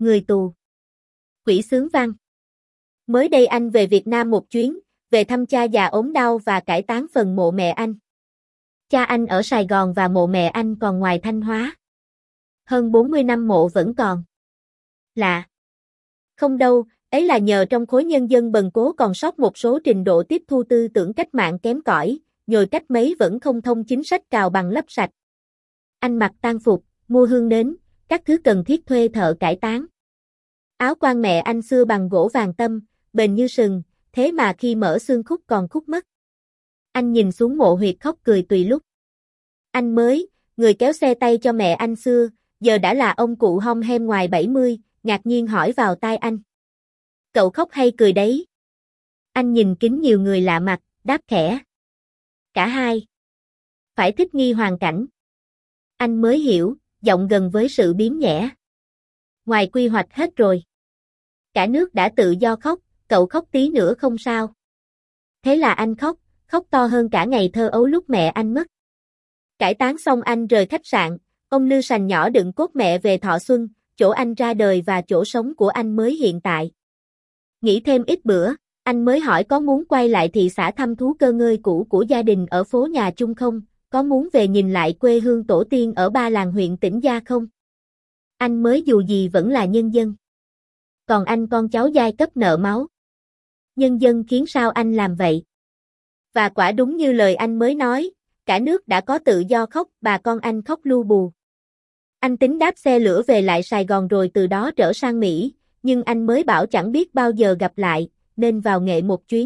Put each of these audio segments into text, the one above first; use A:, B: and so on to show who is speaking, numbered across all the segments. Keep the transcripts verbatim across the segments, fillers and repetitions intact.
A: Người tù. Quỷ xướng văn. Mới đây anh về Việt Nam một chuyến, về thăm cha già ốm đau và cải táng phần mộ mẹ anh. Cha anh ở Sài Gòn và mộ mẹ anh còn ngoài Thanh Hóa. Hơn bốn mươi năm mộ vẫn còn. Lạ. Không đâu, ấy là nhờ trong khối nhân dân bần cố còn sót một số trình độ tiếp thu tư tưởng cách mạng kém cỏi, nhồi cách mấy vẫn không thông chính sách cào bằng lấp sạch. Anh mặc tang phục, mua hương nến, các thứ cần thiết thuê thợ cải táng. Áo quan mẹ anh xưa bằng gỗ vàng tâm, bền như sừng, thế mà khi mở xương khúc còn khúc mất. Anh nhìn xuống mộ huyệt khóc cười tùy lúc. Anh mới, người kéo xe tay cho mẹ anh xưa, giờ đã là ông cụ hom hem ngoài bảy mươi, ngạc nhiên hỏi vào tai anh. Cậu khóc hay cười đấy? Anh nhìn kính nhiều người lạ mặt, đáp khẽ. Cả hai. Phải thích nghi hoàn cảnh. Anh mới hiểu, giọng gần với sự biếm nhẹ. Ngoài quy hoạch hết rồi. Cả nước đã tự do khóc, cậu khóc tí nữa không sao. Thế là anh khóc, khóc to hơn cả ngày thơ ấu lúc mẹ anh mất. Cải táng xong anh rời khách sạn, ông lư sành nhỏ đựng cốt mẹ về Thọ Xuân, chỗ anh ra đời và chỗ sống của anh mới hiện tại. Nghỉ thêm ít bữa, anh mới hỏi có muốn quay lại thị xã thăm thú cơ ngơi cũ của gia đình ở phố nhà Chung không, có muốn về nhìn lại quê hương tổ tiên ở Ba Làng huyện Tĩnh Gia không? Anh mới dù gì vẫn là nhân dân. Còn anh con cháu giai cấp nợ máu. Nhân dân khiến sao anh làm vậy? Và quả đúng như lời anh mới nói, cả nước đã có tự do khóc, bà con anh khóc lu bù. Anh tính đáp xe lửa về lại Sài Gòn rồi từ đó trở sang Mỹ, nhưng anh mới bảo chẳng biết bao giờ gặp lại, nên vào Nghệ một chuyến.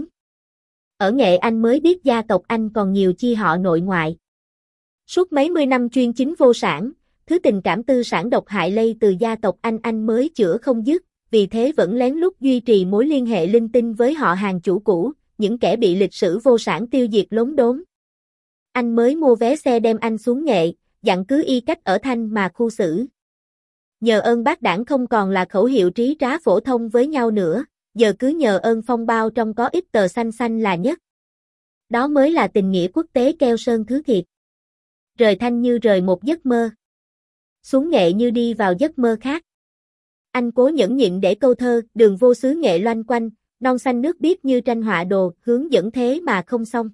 A: Ở Nghệ anh mới biết gia tộc anh còn nhiều chi họ nội ngoại. Suốt mấy mươi năm chuyên chính vô sản, thứ tình cảm tư sản độc hại lây từ gia tộc anh anh mới chữa không dứt, vì thế vẫn lén lút duy trì mối liên hệ linh tinh với họ hàng chủ cũ, những kẻ bị lịch sử vô sản tiêu diệt lốm đốm. Anh mới mua vé xe đem anh xuống Nghệ, dặn cứ y cách ở Thanh mà khu xử. Nhờ ơn bác đảng không còn là khẩu hiệu trí trá phổ thông với nhau nữa, giờ cứ nhờ ơn phong bao trong có ít tờ xanh xanh là nhất. Đó mới là tình nghĩa quốc tế keo sơn thứ thiệt. Rời Thanh như rời một giấc mơ. Xuống Nghệ như đi vào giấc mơ khác. Anh cố nhẫn nhịn để câu thơ, đường vô xứ Nghệ loanh quanh, non xanh nước biếc như tranh họa đồ, hướng dẫn thế mà không xong.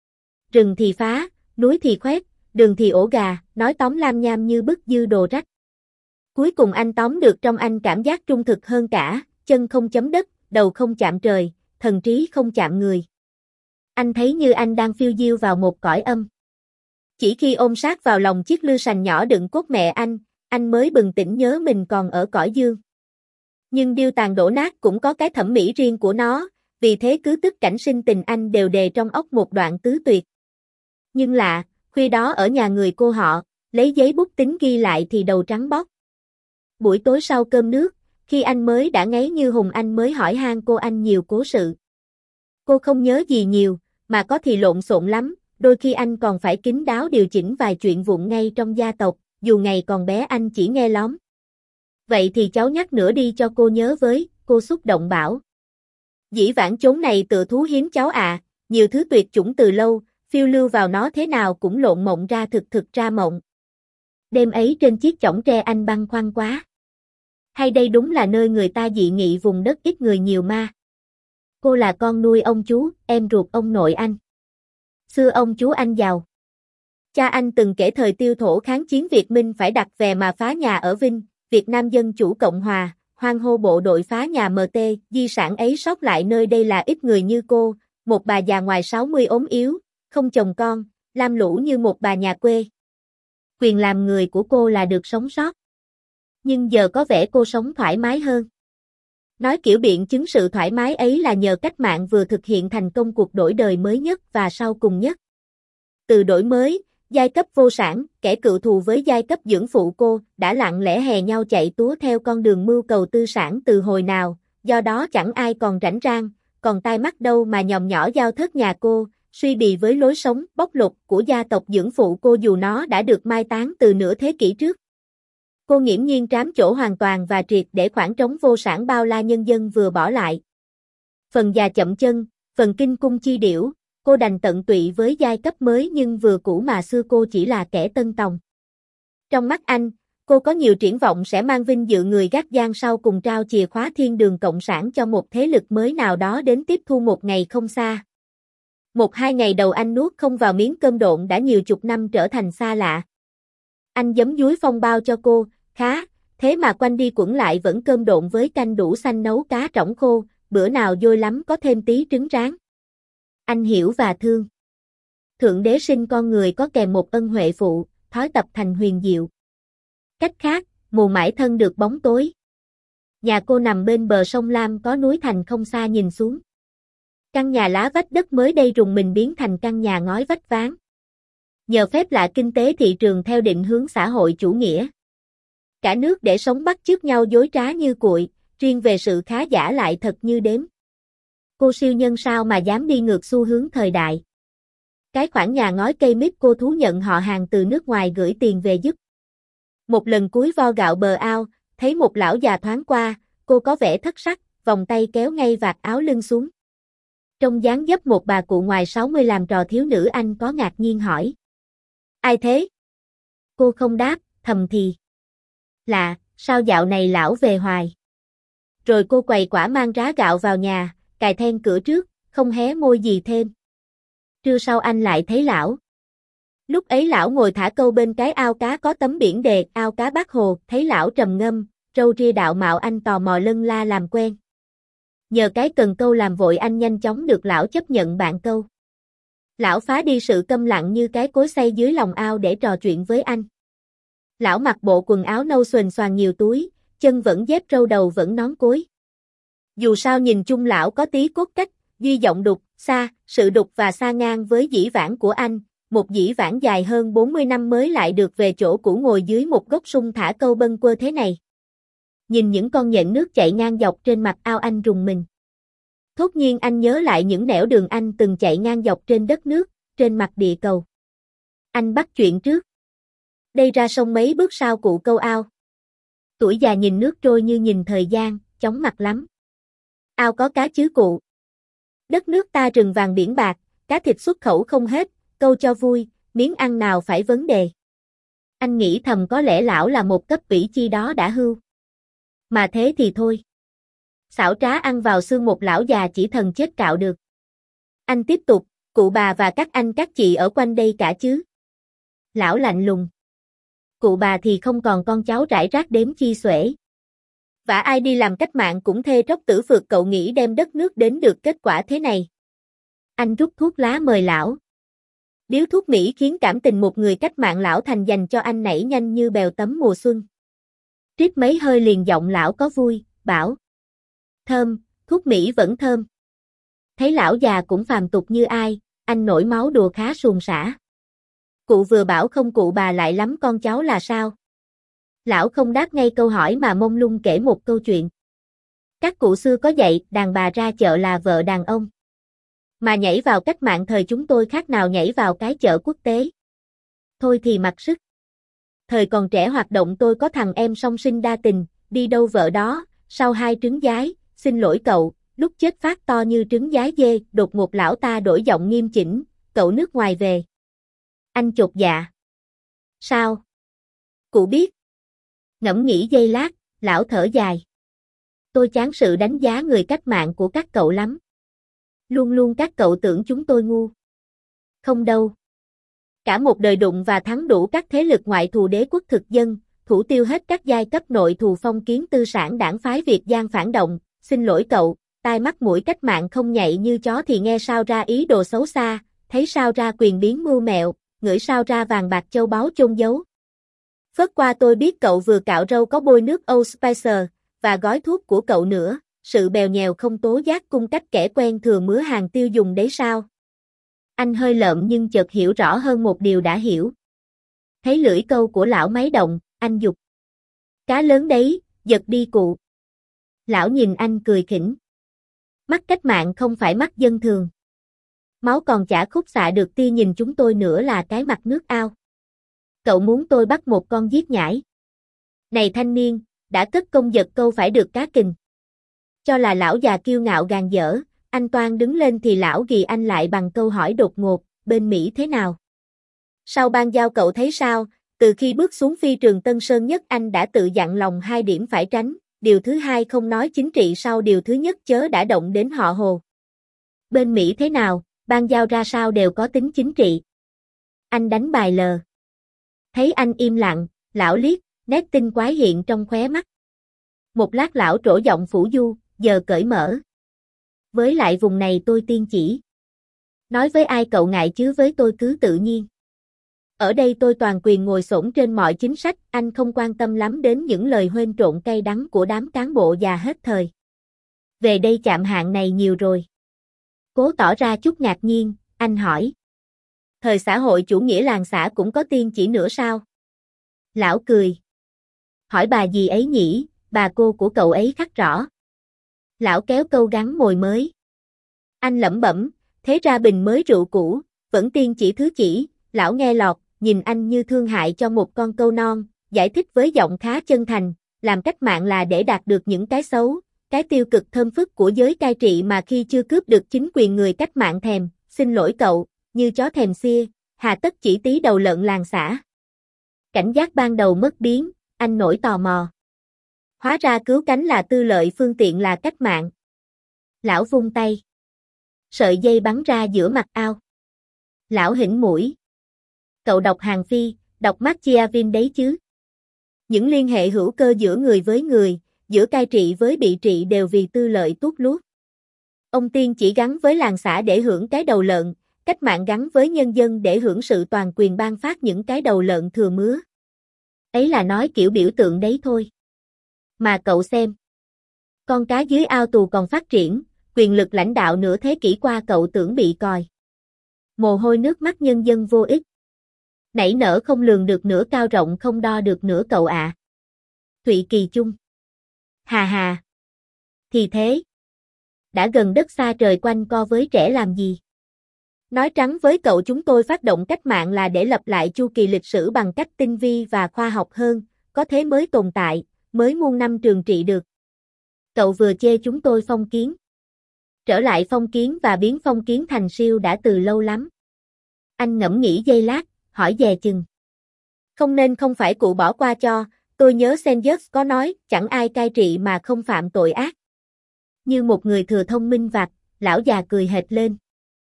A: Rừng thì phá, núi thì khoét, đường thì ổ gà, nói tóm lam nham như bức dư đồ rách. Cuối cùng anh tóm được trong anh cảm giác trung thực hơn cả, chân không chấm đất, đầu không chạm trời, thần trí không chạm người. Anh thấy như anh đang phiêu diêu vào một cõi âm. Chỉ khi ôm sát vào lòng chiếc lư sành nhỏ đựng cốt mẹ anh, anh mới bừng tỉnh nhớ mình còn ở cõi dương. Nhưng điêu tàn đổ nát cũng có cái thẩm mỹ riêng của nó, vì thế cứ tức cảnh sinh tình anh đều đề trong óc một đoạn tứ tuyệt. Nhưng lạ, khuya đó ở nhà người cô họ, lấy giấy bút tính ghi lại thì đầu trắng bóc. Buổi tối sau cơm nước, khi anh mới đã ngáy như hùng anh mới hỏi han cô anh nhiều cố sự. Cô không nhớ gì nhiều, mà có thì lộn xộn lắm, đôi khi anh còn phải kín đáo điều chỉnh vài chuyện vụn ngay trong gia tộc, dù ngày còn bé anh chỉ nghe lóm. Vậy thì cháu nhắc nữa đi cho cô nhớ với, cô xúc động bảo. Dĩ vãng chốn này tựa thú hiếm cháu à, nhiều thứ tuyệt chủng từ lâu, phiêu lưu vào nó thế nào cũng lộn mộng ra thực thực ra mộng. Đêm ấy trên chiếc chõng tre anh băn khoăn quá. Hay đây đúng là nơi người ta dị nghị vùng đất ít người nhiều ma. Cô là con nuôi ông chú, em ruột ông nội anh. Xưa ông chú anh giàu. Cha anh từng kể thời tiêu thổ kháng chiến Việt Minh phải đặt về mà phá nhà ở Vinh, Việt Nam Dân Chủ Cộng Hòa, hoan hô bộ đội phá nhà em tê, di sản ấy sót lại nơi đây là ít người như cô, một bà già ngoài sáu mươi ốm yếu, không chồng con, lam lũ như một bà nhà quê. Quyền làm người của cô là được sống sót. Nhưng giờ có vẻ cô sống thoải mái hơn. Nói kiểu biện chứng sự thoải mái ấy là nhờ cách mạng vừa thực hiện thành công cuộc đổi đời mới nhất và sau cùng nhất. Từ đổi mới, giai cấp vô sản, kẻ cựu thù với giai cấp dưỡng phụ cô, đã lặng lẽ hè nhau chạy túa theo con đường mưu cầu tư sản từ hồi nào, do đó chẳng ai còn rảnh rang, còn tai mắt đâu mà nhòm nhỏ giao thất nhà cô, suy bì với lối sống bóc lột của gia tộc dưỡng phụ cô dù nó đã được mai táng từ nửa thế kỷ trước. Cô nghiễm nhiên trám chỗ hoàn toàn và triệt để khoảng trống vô sản bao la nhân dân vừa bỏ lại. Phần già chậm chân, phần kinh cung chi điểu, cô đành tận tụy với giai cấp mới nhưng vừa cũ mà xưa cô chỉ là kẻ tân tòng. Trong mắt anh, Cô có nhiều triển vọng sẽ mang vinh dự người gác giang sau cùng trao chìa khóa thiên đường cộng sản cho một thế lực mới nào đó đến tiếp thu một ngày không xa. Một hai ngày đầu anh nuốt không vào miếng cơm độn đã nhiều chục năm trở thành xa lạ. Anh giấm dúi phong bao cho cô, khá, thế mà quanh đi quẩn lại vẫn cơm độn với canh đủ xanh nấu cá trỏng khô, bữa nào vui lắm có thêm tí trứng rán. Anh hiểu và thương. Thượng đế sinh con người có kèm một ân huệ phụ, thói tập thành huyền diệu. Cách khác, mù mải thân được bóng tối. Nhà cô nằm bên bờ sông Lam có núi thành không xa nhìn xuống. Căn nhà lá vách đất mới đây rùng mình biến thành căn nhà ngói vách ván. Nhờ phép lạ kinh tế thị trường theo định hướng xã hội chủ nghĩa. Cả nước để sống bắt chước nhau dối trá như cuội, riêng về sự khá giả lại thật như đếm. Cô siêu nhân sao mà dám đi ngược xu hướng thời đại. Cái khoản nhà ngói cây mít cô thú nhận họ hàng từ nước ngoài gửi tiền về giúp. Một lần cuối vo gạo bờ ao, thấy một lão già thoáng qua, cô có vẻ thất sắc, vòng tay kéo ngay vạt áo lưng xuống. Trong dáng dấp một bà cụ ngoài sáu mươi làm trò thiếu nữ anh có ngạc nhiên hỏi. Ai thế? Cô không đáp, thầm thì. Lạ, sao dạo này lão về hoài? Rồi cô quầy quả mang rá gạo vào nhà, cài then cửa trước, không hé môi gì thêm. Trưa sau anh lại thấy lão. Lúc ấy lão ngồi thả câu bên cái ao cá có tấm biển đề ao cá Bác Hồ, thấy lão trầm ngâm, râu ria đạo mạo anh tò mò lân la làm quen. Nhờ cái cần câu làm vội anh nhanh chóng được lão chấp nhận bạn câu. Lão phá đi sự câm lặng như cái cối xay dưới lòng ao để trò chuyện với anh. Lão mặc bộ quần áo nâu xuềnh xoàng nhiều túi, chân vẫn dép râu đầu vẫn nón cối. Dù sao nhìn chung lão có tí cốt cách, duy giọng đục, xa, sự đục và xa ngang với dĩ vãng của anh, một dĩ vãng dài hơn bốn mươi năm mới lại được về chỗ cũ ngồi dưới một gốc sung thả câu bâng quơ thế này. Nhìn những con nhện nước chạy ngang dọc trên mặt ao anh rùng mình. Thốt nhiên anh nhớ lại những nẻo đường anh từng chạy ngang dọc trên đất nước, trên mặt địa cầu. Anh bắt chuyện trước. Đây ra sông mấy bước sau cụ câu ao. Tuổi già nhìn nước trôi như nhìn thời gian, chóng mặt lắm. Ao có cá chứ cụ. Đất nước ta rừng vàng biển bạc, cá thịt xuất khẩu không hết, câu cho vui, miếng ăn nào phải vấn đề. Anh nghĩ thầm có lẽ lão là một cấp ủy chi đó đã hưu. Mà thế thì thôi. Xảo trá ăn vào xương một lão già chỉ thần chết cạo được. Anh tiếp tục, cụ bà và các anh các chị ở quanh đây cả chứ. Lão lạnh lùng. Cụ bà thì không còn con cháu rải rác đếm chi xuể. Và ai đi làm cách mạng cũng thê tróc tử phượt cậu nghĩ đem đất nước đến được kết quả thế này. Anh rút thuốc lá mời lão. Điếu thuốc Mỹ khiến cảm tình một người cách mạng lão thành dành cho anh nảy nhanh như bèo tấm mùa xuân. Rít mấy hơi liền giọng lão có vui, bảo. Thơm, thuốc Mỹ vẫn thơm. Thấy lão già cũng phàm tục như ai, anh nổi máu đùa khá suồng sã. Cụ vừa bảo không cụ bà lại lắm con cháu là sao? Lão không đáp ngay câu hỏi mà mông lung kể một câu chuyện. Các cụ xưa có dạy đàn bà ra chợ là vợ đàn ông. Mà nhảy vào cách mạng thời chúng tôi khác nào nhảy vào cái chợ quốc tế. Thôi thì mặc sức. Thời còn trẻ hoạt động tôi có thằng em song sinh đa tình, đi đâu vợ đó, sau hai trứng giái, xin lỗi cậu, lúc chết phát to như trứng giái dê, đột ngột lão ta đổi giọng nghiêm chỉnh, cậu nước ngoài về. Anh chột dạ. Sao? Cụ biết. Ngẫm nghĩ giây lát, lão thở dài. Tôi chán sự đánh giá người cách mạng của các cậu lắm. Luôn luôn các cậu tưởng chúng tôi ngu. Không đâu. Cả một đời đụng và thắng đủ các thế lực ngoại thù đế quốc thực dân, thủ tiêu hết các giai cấp nội thù phong kiến tư sản đảng phái Việt Giang phản động, xin lỗi cậu, tai mắt mũi cách mạng không nhạy như chó thì nghe sao ra ý đồ xấu xa, thấy sao ra quyền biến mưu mẹo, ngửi sao ra vàng bạc châu báu chôn giấu. Phớt qua tôi biết cậu vừa cạo râu có bôi nước Old Spicer, và gói thuốc của cậu nữa, sự bèo nhèo không tố giác cung cách kẻ quen thừa mứa hàng tiêu dùng đấy sao? Anh hơi lợm nhưng chợt hiểu rõ hơn một điều đã hiểu. Thấy lưỡi câu của lão máy động, anh giục. Cá lớn đấy, giật đi cụ. Lão nhìn anh cười khỉnh. Mắt cách mạng không phải mắt dân thường. Máu còn chả khúc xạ được tia nhìn chúng tôi nữa là cái mặt nước ao. Cậu muốn tôi bắt một con giết nhãi. Này thanh niên, đã cất công giật câu phải được cá kình. Cho là lão già kiêu ngạo gàn dở, anh toan đứng lên thì lão ghì anh lại bằng câu hỏi đột ngột, bên Mỹ thế nào? Sau ban giao cậu thấy sao, Từ khi bước xuống phi trường Tân Sơn Nhất anh đã tự dặn lòng hai điểm phải tránh, điều thứ hai không nói chính trị sau điều thứ nhất chớ đã động đến họ Hồ. Bên Mỹ thế nào, ban giao ra sao đều có tính chính trị. Anh đánh bài lờ. Thấy anh im lặng, lão liếc, nét tinh quái hiện trong khóe mắt. Một lát lão trổ giọng phủ du, giờ cởi mở. Với lại vùng này tôi tiên chỉ. Nói với ai cậu ngại chứ với tôi cứ tự nhiên. Ở đây tôi toàn quyền ngồi xổm trên mọi chính sách, anh không quan tâm lắm đến những lời huênh trộn cay đắng của đám cán bộ già hết thời. Về đây chạm hạng này nhiều rồi. Cố tỏ ra chút ngạc nhiên, anh hỏi. Thời xã hội chủ nghĩa làng xã cũng có tiên chỉ nữa sao? Lão cười. Hỏi bà gì ấy nhỉ, bà cô của cậu ấy khắc rõ. Lão kéo câu gắn mồi mới. Anh lẩm bẩm, thế ra bình mới rượu cũ, vẫn tiên chỉ thứ chỉ, lão nghe lọt, nhìn anh như thương hại cho một con câu non, giải thích với giọng khá chân thành, làm cách mạng là để đạt được những cái xấu, cái tiêu cực thơm phức của giới cai trị mà khi chưa cướp được chính quyền người cách mạng thèm, xin lỗi cậu, như chó thèm xia, hà tất chỉ tí đầu lợn làng xã. Cảnh giác ban đầu mất biến, anh nổi tò mò. Hóa ra cứu cánh là tư lợi phương tiện là cách mạng. Lão vung tay. Sợi dây bắn ra giữa mặt ao. Lão hỉnh mũi. Cậu đọc Hàng Phi, đọc Machiavelli đấy chứ. Những liên hệ hữu cơ giữa người với người, giữa cai trị với bị trị đều vì tư lợi tuốt luốt. Ông tiên chỉ gắn với làng xã để hưởng cái đầu lợn, cách mạng gắn với nhân dân để hưởng sự toàn quyền ban phát những cái đầu lợn thừa mứa. Ấy là nói kiểu biểu tượng đấy thôi. Mà cậu xem. Con cá dưới ao tù còn phát triển, quyền lực lãnh đạo nửa thế kỷ qua cậu tưởng bị còi. Mồ hôi nước mắt nhân dân vô ích. Nảy nở không lường được nửa cao rộng không đo được nửa cậu ạ. À. Thụy Kỳ Chung. Hà hà. Thì thế. Đã gần đất xa trời quanh co với trẻ làm gì? Nói trắng với cậu chúng tôi phát động cách mạng là để lập lại chu kỳ lịch sử bằng cách tinh vi và khoa học hơn, có thế mới tồn tại, mới muôn năm trường trị được. Cậu vừa chê chúng tôi phong kiến. Trở lại phong kiến và biến phong kiến thành siêu đã từ lâu lắm. Anh ngẫm nghĩ giây lát, hỏi dè chừng. Không nên không phải cụ bỏ qua cho, tôi nhớ Senjus có nói, chẳng ai cai trị mà không phạm tội ác. Như một người thừa thông minh vặt, lão già cười hệt lên.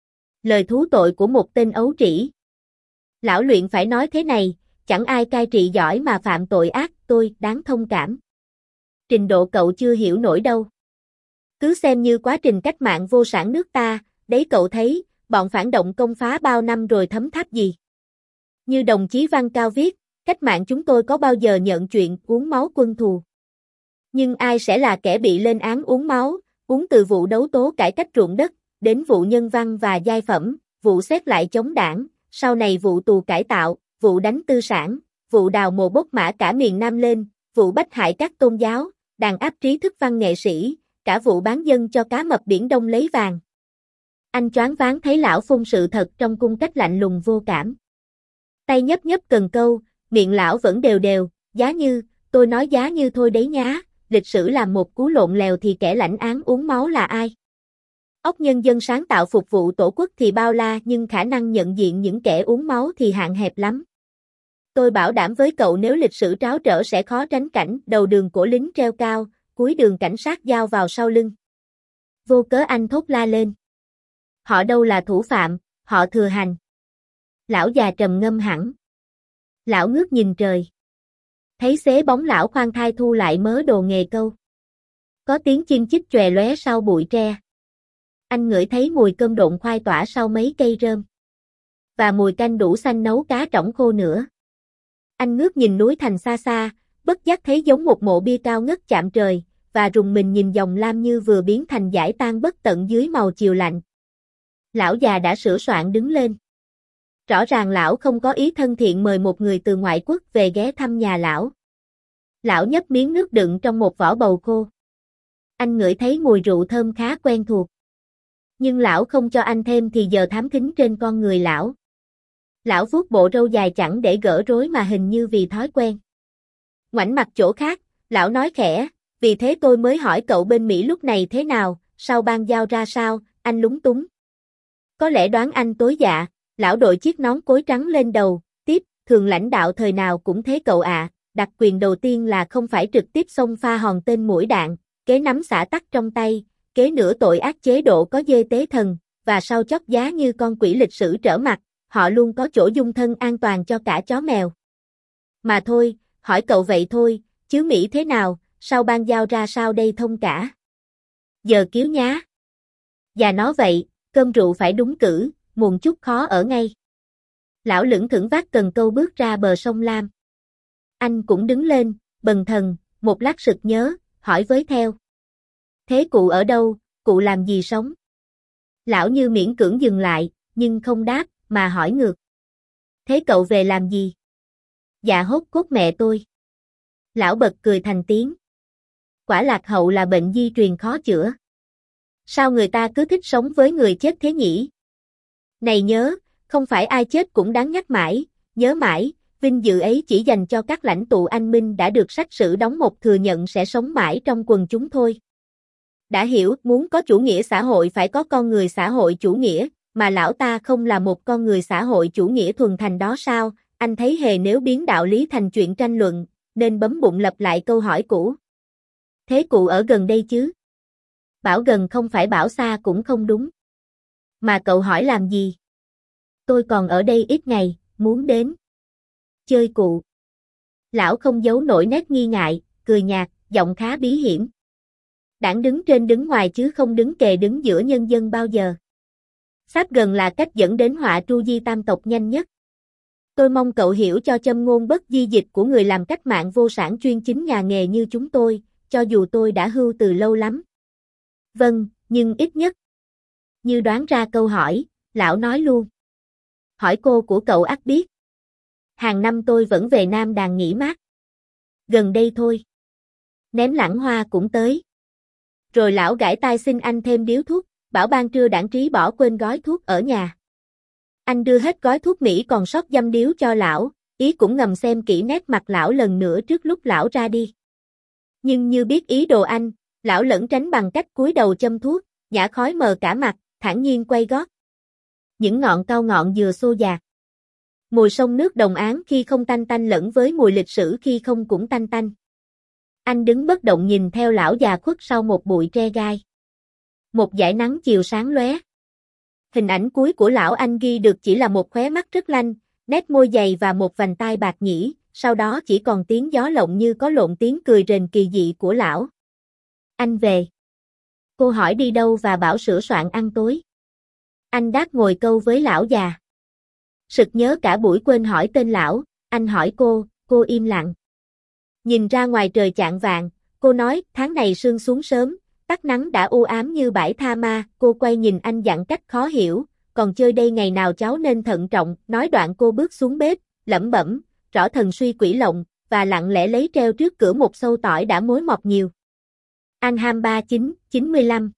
A: Lời thú tội của một tên ấu trĩ. Lão luyện phải nói thế này, chẳng ai cai trị giỏi mà phạm tội ác, tôi đáng thông cảm. Trình độ cậu chưa hiểu nổi đâu. Cứ xem như quá trình cách mạng vô sản nước ta, đấy cậu thấy, bọn phản động công phá bao năm rồi thấm tháp gì. Như đồng chí Văn Cao viết, cách mạng chúng tôi có bao giờ nhận chuyện uống máu quân thù. Nhưng ai sẽ là kẻ bị lên án uống máu, uống từ vụ đấu tố cải cách ruộng đất, đến vụ nhân văn và giai phẩm, vụ xét lại chống đảng, sau này vụ tù cải tạo, vụ đánh tư sản, vụ đào mồ bốc mã cả miền Nam lên, vụ bách hại các tôn giáo, đàn áp trí thức văn nghệ sĩ, cả vụ bán dân cho cá mập Biển Đông lấy vàng. Anh choáng váng thấy lão phun sự thật trong cung cách lạnh lùng vô cảm. Tay nhấp nhấp cần câu, miệng lão vẫn đều đều, giá như, tôi nói giá như thôi đấy nhá, lịch sử làm một cú lộn lèo thì kẻ lãnh án uống máu là ai? Óc nhân dân sáng tạo phục vụ tổ quốc thì bao la nhưng khả năng nhận diện những kẻ uống máu thì hạn hẹp lắm. Tôi bảo đảm với cậu nếu lịch sử tráo trở sẽ khó tránh cảnh đầu đường cổ lính treo cao, cuối đường cảnh sát giao vào sau lưng. Vô cớ anh thốt la lên. Họ đâu là thủ phạm, họ thừa hành. Lão già trầm ngâm hẳn. Lão ngước nhìn trời. Thấy xế bóng lão khoan thai thu lại mớ đồ nghề câu. Có tiếng chim chích chòe lóe sau bụi tre. Anh ngửi thấy mùi cơm độn khoai tỏa sau mấy cây rơm. Và mùi canh đủ xanh nấu cá trỏng khô nữa. Anh ngước nhìn núi thành xa xa, bất giác thấy giống một mộ bia cao ngất chạm trời, và rùng mình nhìn dòng lam như vừa biến thành dải tan bất tận dưới màu chiều lạnh. Lão già đã sửa soạn đứng lên. Rõ ràng lão không có ý thân thiện mời một người từ ngoại quốc về ghé thăm nhà lão. Lão nhấp miếng nước đựng trong một vỏ bầu khô. Anh ngửi thấy mùi rượu thơm khá quen thuộc. Nhưng lão không cho anh thêm thì giờ thám thính trên con người lão. Lão vuốt bộ râu dài chẳng để gỡ rối mà hình như vì thói quen. Ngoảnh mặt chỗ khác, lão nói khẽ, vì thế tôi mới hỏi cậu bên Mỹ lúc này thế nào, sau ban giao ra sao, anh lúng túng. Có lẽ đoán anh tối dạ, lão đội chiếc nón cối trắng lên đầu, tiếp, thường lãnh đạo thời nào cũng thế cậu ạ, đặc quyền đầu tiên là không phải trực tiếp xông pha hòn tên mũi đạn, kế nắm xả tắc trong tay, kế nửa tội ác chế độ có dê tế thần, và sau chót giá như con quỷ lịch sử trở mặt, họ luôn có chỗ dung thân an toàn cho cả chó mèo. Mà thôi, hỏi cậu vậy thôi, chứ Mỹ thế nào, sao ban giao ra sao đây thông cả? Giờ kiếu nhá. Và nó vậy, cơm rượu phải đúng cử, muộn chút khó ở ngay. Lão lững thững vác cần câu bước ra bờ sông Lam. Anh cũng đứng lên, bần thần, một lát sực nhớ, hỏi với theo. Thế cụ ở đâu, cụ làm gì sống? Lão như miễn cưỡng dừng lại, nhưng không đáp, mà hỏi ngược. Thế cậu về làm gì? Dạ hốt cốt mẹ tôi. Lão bật cười thành tiếng. Quả lạc hậu là bệnh di truyền khó chữa. Sao người ta cứ thích sống với người chết thế nhỉ? Này nhớ, không phải ai chết cũng đáng nhắc mãi, nhớ mãi, vinh dự ấy chỉ dành cho các lãnh tụ anh minh đã được sách sử đóng một thừa nhận sẽ sống mãi trong quần chúng thôi. Đã hiểu, muốn có chủ nghĩa xã hội phải có con người xã hội chủ nghĩa, mà lão ta không là một con người xã hội chủ nghĩa thuần thành đó sao? Anh thấy hề nếu biến đạo lý thành chuyện tranh luận, nên bấm bụng lặp lại câu hỏi cũ. Thế cụ ở gần đây chứ? Bảo gần không phải bảo xa cũng không đúng. Mà cậu hỏi làm gì? Tôi còn ở đây ít ngày, muốn đến chơi cụ. Lão không giấu nổi nét nghi ngại, cười nhạt, giọng khá bí hiểm. Đảng đứng trên đứng ngoài chứ không đứng kề đứng giữa nhân dân bao giờ. Sắp gần là cách dẫn đến họa tru di tam tộc nhanh nhất. Tôi mong cậu hiểu cho châm ngôn bất di dịch của người làm cách mạng vô sản chuyên chính nhà nghề như chúng tôi, cho dù tôi đã hưu từ lâu lắm. Vâng, nhưng ít nhất. Như đoán ra câu hỏi, lão nói luôn. Hỏi cô của cậu ắt biết. Hàng năm tôi vẫn về Nam Đàn nghỉ mát. Gần đây thôi. Ném lẵng hoa cũng tới. Rồi lão gãi tai xin anh thêm điếu thuốc, bảo ban trưa đảng trí bỏ quên gói thuốc ở nhà. Anh đưa hết gói thuốc Mỹ còn sót dăm điếu cho lão, ý cũng ngầm xem kỹ nét mặt lão lần nữa trước lúc lão ra đi. Nhưng như biết ý đồ anh, lão lẩn tránh bằng cách cúi đầu châm thuốc, nhả khói mờ cả mặt, thản nhiên quay gót. Những ngọn cao ngọn dừa xô dạt. Mùi sông nước Đồng Áng khi không tanh tanh lẫn với mùi lịch sử khi không cũng tanh tanh. Anh đứng bất động nhìn theo lão già khuất sau một bụi tre gai. Một dải nắng chiều sáng lóe. Hình ảnh cuối của lão anh ghi được chỉ là một khóe mắt rất lanh, nét môi dày và một vành tai bạc nhĩ, sau đó chỉ còn tiếng gió lộng như có lộn tiếng cười rền kỳ dị của lão. Anh về. Cô hỏi đi đâu và bảo sửa soạn ăn tối. Anh đáp ngồi câu với lão già. Sực nhớ cả buổi quên hỏi tên lão, anh hỏi cô, cô im lặng. Nhìn ra ngoài trời chạng vạng, cô nói tháng này sương xuống sớm, tắt nắng đã u ám như bãi tha ma, cô quay nhìn anh dặn cách khó hiểu, còn chơi đây ngày nào cháu nên thận trọng, nói đoạn cô bước xuống bếp, lẩm bẩm, rõ thần suy quỷ lộng, và lặng lẽ lấy treo trước cửa một sâu tỏi đã mối mọt nhiều. An Ham ba chín chín mươi lăm